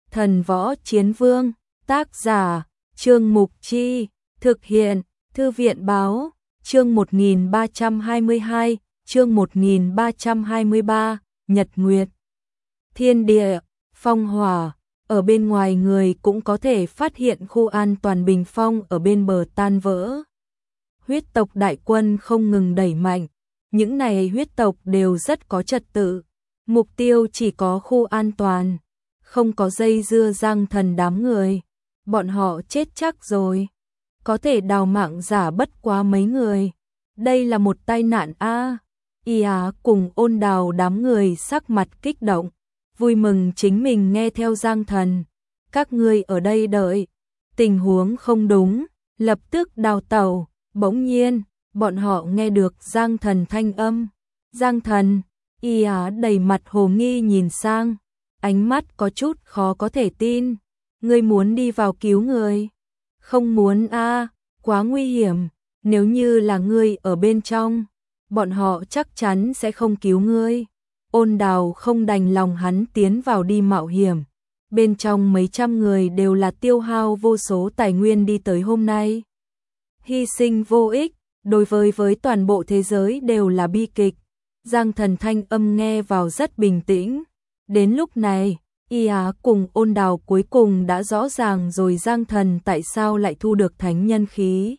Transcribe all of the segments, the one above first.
Thần Võ Chiến Vương, tác giả, Trương Mục Chi, thực hiện, Thư viện Báo, chương 1322, chương 1323, Nhật Nguyệt. Thiên địa, phong hỏa, ở bên ngoài người cũng có thể phát hiện khu an toàn bình phong ở bên bờ tan vỡ. Huyết tộc đại quân không ngừng đẩy mạnh, những này huyết tộc đều rất có trật tự, mục tiêu chỉ có khu an toàn, không có dây dưa Giang Thần đám người, bọn họ chết chắc rồi, có thể đào mạng giả bất quá mấy người, đây là một tai nạn a. Y Á cùng Ôn Đào đám người sắc mặt kích động, vui mừng chính mình nghe theo Giang Thần, các ngươi ở đây đợi, tình huống không đúng, lập tức đào tẩu. Bỗng nhiên, bọn họ nghe được Giang Thần thanh âm. Giang Thần, Y Á đầy mặt hồ nghi nhìn sang, ánh mắt có chút khó có thể tin. Ngươi muốn đi vào cứu người? Không muốn a, quá nguy hiểm, nếu như là ngươi ở bên trong, bọn họ chắc chắn sẽ không cứu ngươi. Ôn Đào không đành lòng hắn tiến vào đi mạo hiểm. Bên trong mấy trăm người đều là tiêu hao vô số tài nguyên đi tới hôm nay. Hy sinh vô ích, đối với toàn bộ thế giới đều là bi kịch. Giang Thần thanh âm nghe vào rất bình tĩnh. Đến lúc này, Y Á cùng Ôn Đào cuối cùng đã rõ ràng rồi Giang Thần tại sao lại thu được thánh nhân khí.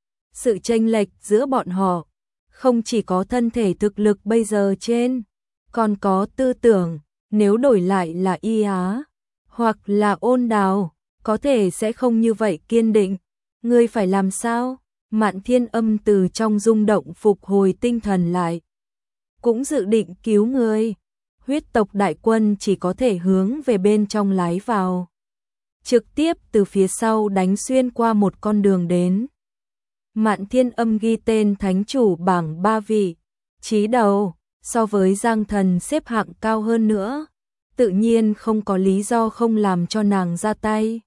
Sự chênh lệch giữa bọn họ, không chỉ có thân thể thực lực bây giờ trên, còn có tư tưởng, nếu đổi lại là Y Á, hoặc là Ôn Đào, có thể sẽ không như vậy kiên định. Ngươi phải làm sao? Mạn Thiên Âm từ trong rung động phục hồi tinh thần lại. Cũng dự định cứu ngươi. Huyết tộc đại quân chỉ có thể hướng về bên trong lái vào. Trực tiếp từ phía sau đánh xuyên qua một con đường đến. Mạn Thiên Âm ghi tên thánh chủ bảng 3 vị. Chí đầu, so với Giang Thần xếp hạng cao hơn nữa. Tự nhiên không có lý do không làm cho nàng ra tay.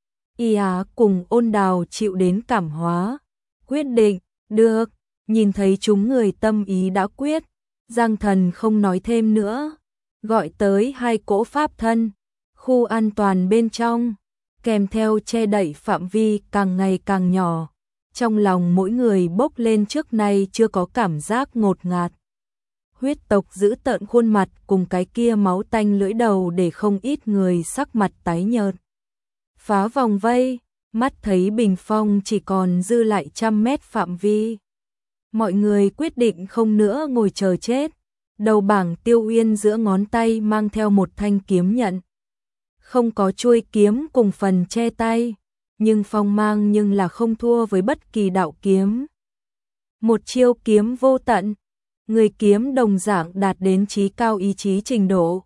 Y Á cùng Ôn Đào chịu đến cảm hóa. Quyết định, được, nhìn thấy chúng người tâm ý đã quyết. Giang Thần không nói thêm nữa. Gọi tới 2 cỗ pháp thân. Khu an toàn bên trong, kèm theo che đậy phạm vi càng ngày càng nhỏ. Trong lòng mỗi người bốc lên trước nay chưa có cảm giác ngột ngạt. Huyết tộc giữ tợn khuôn mặt cùng cái kia máu tanh lưỡi đầu để không ít người sắc mặt tái nhợt. Phá vòng vây, mắt thấy bình phong chỉ còn dư lại 100 mét phạm vi. Mọi người quyết định không nữa ngồi chờ chết. Đầu bảng Tiêu Uyên giữa ngón tay mang theo một thanh kiếm nhận. Không có chuôi kiếm cùng phần che tay, nhưng phong mang nhưng là không thua với bất kỳ đạo kiếm. Một chiêu kiếm vô tận, người kiếm đồng dạng đạt đến chí cao ý chí trình độ.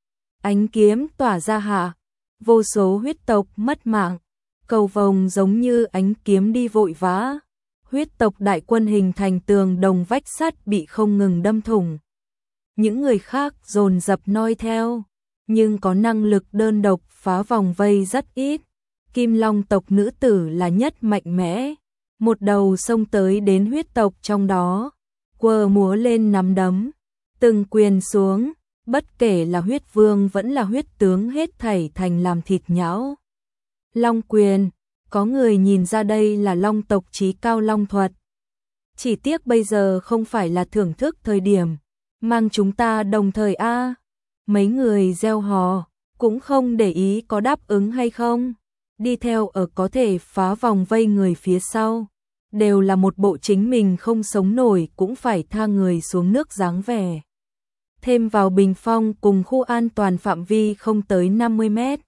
Ánh kiếm tỏa ra hạ, vô số huyết tộc mất mạng, cầu vồng giống như ánh kiếm đi vội vã. Huyết tộc đại quân hình thành tường đồng vách sắt bị không ngừng đâm thủng. Những người khác dồn dập noi theo, nhưng có năng lực đơn độc phá vòng vây rất ít. Kim Long tộc nữ tử là nhất mạnh mẽ, một đầu xông tới đến huyết tộc trong đó, quơ múa lên nắm đấm, từng quyền xuống, bất kể là huyết vương vẫn là huyết tướng hết thảy thành làm thịt nhão. Long quyền, có người nhìn ra đây là long tộc chí cao long thuật. Chỉ tiếc bây giờ không phải là thưởng thức thời điểm, mang chúng ta đồng thời a. Mấy người reo hò, cũng không để ý có đáp ứng hay không. Đi theo ở có thể phá vòng vây người phía sau, đều là một bộ chính mình không sống nổi cũng phải tha người xuống nước dáng vẻ. Thêm vào bình phong cùng khu an toàn phạm vi không tới 50 mét.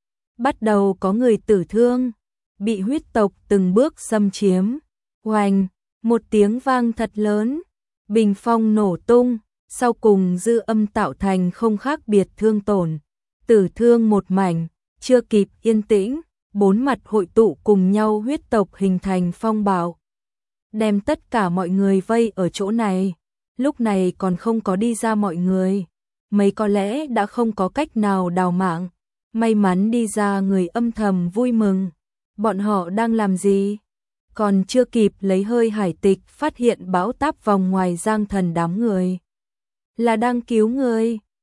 Bắt đầu có người tử thương, bị huyết tộc từng bước xâm chiếm. Oành, một tiếng vang thật lớn, bình phong nổ tung, sau cùng dư âm tạo thành không khác biệt thương tổn. Tử thương một mảnh, chưa kịp yên tĩnh, 4 mặt hội tụ cùng nhau huyết tộc hình thành phong bạo. Đem tất cả mọi người vây ở chỗ này, lúc này còn không có đi ra mọi người. Mấy có lẽ đã không có cách nào đào mạng, may mắn đi ra người âm thầm vui mừng. Bọn họ đang làm gì? Còn chưa kịp lấy hơi hải tịch phát hiện bão táp vòng ngoài Giang Thần đám người. Là đang cứu người,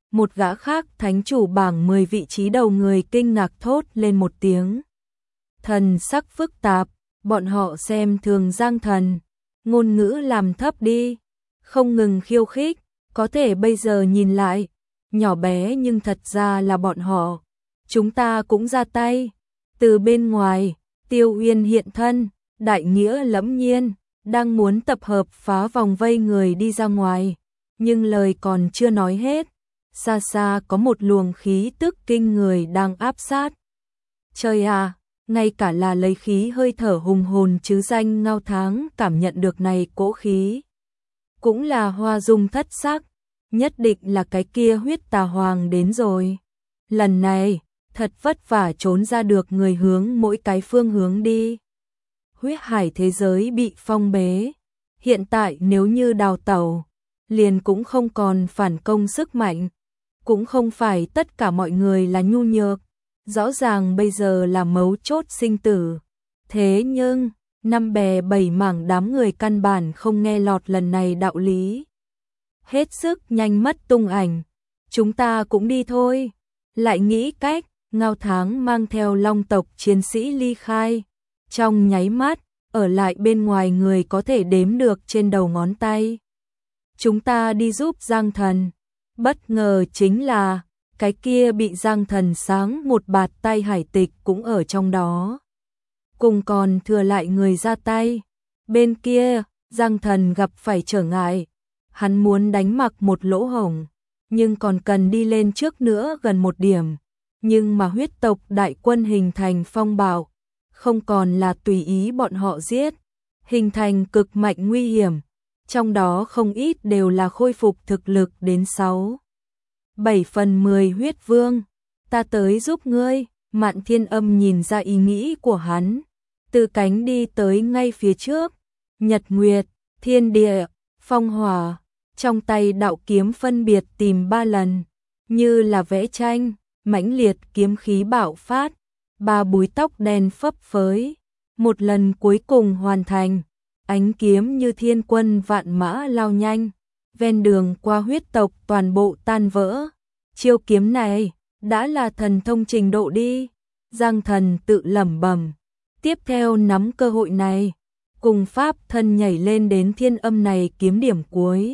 một gã khác thánh chủ bảng 10 vị trí đầu người kinh ngạc thốt lên một tiếng. Thần sắc phức tạp, bọn họ xem thường Giang Thần, ngôn ngữ làm thấp đi, không ngừng khiêu khích, có thể bây giờ nhìn lại, nhỏ bé nhưng thật ra là bọn họ. Chúng ta cũng ra tay. Từ bên ngoài, Tiêu Uyên hiện thân, đại nghĩa lẫm nhiên, đang muốn tập hợp phá vòng vây người đi ra ngoài, nhưng lời còn chưa nói hết, xa xa có một luồng khí tức kinh người đang áp sát. Trời à, ngay cả là lấy khí hơi thở hùng hồn chứ danh Ngao Tháng cảm nhận được này cỗ khí. Cũng là Hoa Dung thất sắc, nhất định là cái kia huyết tà hoàng đến rồi. Lần này, thật vất vả trốn ra được người hướng mỗi cái phương hướng đi. Huyết hải thế giới bị phong bế, hiện tại nếu như đào tẩu, liền cũng không còn phản công sức mạnh, cũng không phải tất cả mọi người là nhu nhược, rõ ràng bây giờ là mấu chốt sinh tử. Thế nhưng, năm bè bảy mảng đám người căn bản không nghe lọt lần này đạo lý. Hết sức nhanh mất tung ảnh, chúng ta cũng đi thôi. Lại nghĩ cách, Ngao Tháng mang theo Long tộc chiến sĩ ly khai, trong nháy mắt, ở lại bên ngoài người có thể đếm được trên đầu ngón tay. Chúng ta đi giúp Giang Thần. Bất ngờ chính là, cái kia bị Giang Thần sáng một bạt tay hải tịch cũng ở trong đó. Cùng còn thừa lại người ra tay. Bên kia, Giang Thần gặp phải trở ngại. Hắn muốn đánh mặc một lỗ hổng, nhưng còn cần đi lên trước nữa gần một điểm. Nhưng mà huyết tộc đại quân hình thành phong bạo, không còn là tùy ý bọn họ giết, hình thành cực mạnh nguy hiểm, trong đó không ít đều là khôi phục thực lực đến 7/10 huyết vương. Ta tới giúp ngươi. Mạn Thiên Âm nhìn ra ý nghĩ của hắn, từ cánh đi tới ngay phía trước, nhật nguyệt, thiên địa, phong hỏa, trong tay đạo kiếm phân biệt tìm 3 lần, như là vẽ tranh, mãnh liệt kiếm khí bạo phát, 3 búi tóc đen phấp phới, một lần cuối cùng hoàn thành, ánh kiếm như thiên quân vạn mã lao nhanh, ven đường qua huyết tộc toàn bộ tan vỡ. Chiêu kiếm này đã là thần thông trình độ đi, Giang Thần tự lẩm bẩm. Tiếp theo nắm cơ hội này, cùng pháp thân nhảy lên đến thiên âm này kiếm điểm cuối.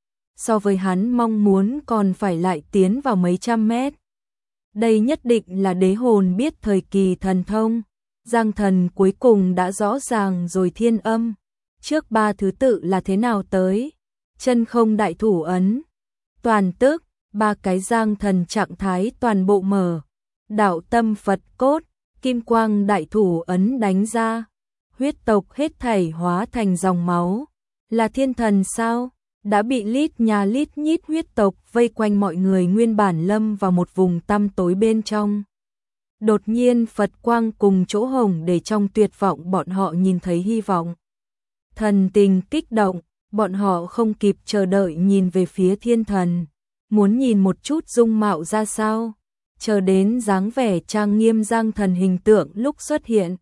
So với hắn mong muốn còn phải lại tiến vào mấy trăm mét. Đây nhất định là đế hồn biết thời kỳ thần thông. Giang Thần cuối cùng đã rõ ràng rồi thiên âm. Trước 3 thứ tự là thế nào tới? Chân không đại thủ ấn. Toàn tức, 3 cái Giang Thần trạng thái toàn bộ mở. Đạo tâm Phật cốt, kim quang đại thủ ấn đánh ra. Huyết tộc hết thảy hóa thành dòng máu. Là thiên thần sao? Đã bị lít nhà lít nhít huyết tộc vây quanh, mọi người nguyên bản lâm vào một vùng tăm tối bên trong. Đột nhiên Phật quang cùng chỗ hồng để trong tuyệt vọng bọn họ nhìn thấy hy vọng. Thần tình kích động, bọn họ không kịp chờ đợi nhìn về phía thiên thần, muốn nhìn một chút dung mạo ra sao, chờ đến dáng vẻ trang nghiêm Giang Thần hình tượng lúc xuất hiện.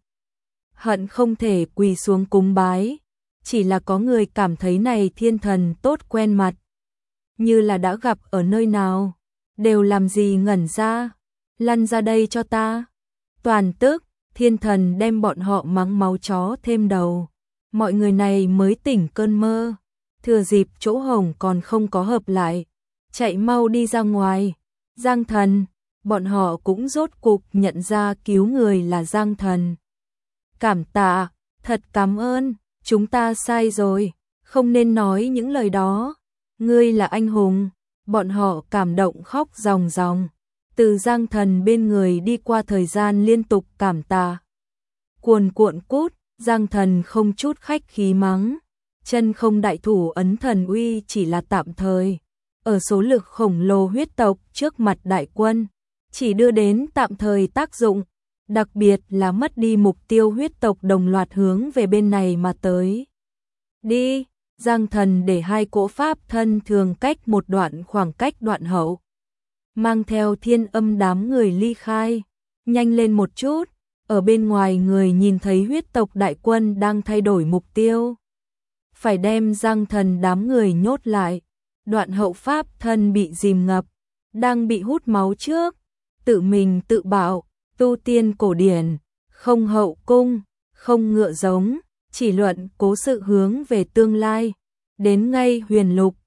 Hận không thể quỳ xuống cúng bái. Chỉ là có người cảm thấy này thiên thần tốt quen mặt, như là đã gặp ở nơi nào, đều làm gì ngẩn ra, lăn ra đây cho ta. Toàn tức, thiên thần đem bọn họ mắng máu chó thêm đầu, mọi người này mới tỉnh cơn mơ, thừa dịp chỗ hồng còn không có hợp lại, chạy mau đi ra ngoài. Giang Thần, bọn họ cũng rốt cục nhận ra cứu người là Giang Thần. Cảm tạ, thật cảm ơn. Chúng ta sai rồi, không nên nói những lời đó. Ngươi là anh hùng. Bọn họ cảm động khóc ròng ròng. Từ Giang Thần bên người đi qua thời gian liên tục cảm tạ. Cuồn cuộn cút, Giang Thần không chút khách khí mắng. Chân không đại thủ ấn thần uy chỉ là tạm thời. Ở số lực khổng lồ huyết tộc trước mặt đại quân, chỉ đưa đến tạm thời tác dụng. Đặc biệt là mất đi mục tiêu, huyết tộc đồng loạt hướng về bên này mà tới. Đi, Giang Thần để 2 cỗ pháp thân thường cách một đoạn khoảng cách đoạn hậu. Mang theo thiên âm đám người ly khai. Nhanh lên một chút, ở bên ngoài người nhìn thấy huyết tộc đại quân đang thay đổi mục tiêu. Phải đem Giang Thần đám người nhốt lại. Đoạn hậu pháp thân bị dìm ngập. đang bị hút máu trước, tự mình tự bảo, tu tiên cổ điển, không hậu cung, không ngựa giống, chỉ luận cố sự hướng về tương lai. Đến ngay huyền lục,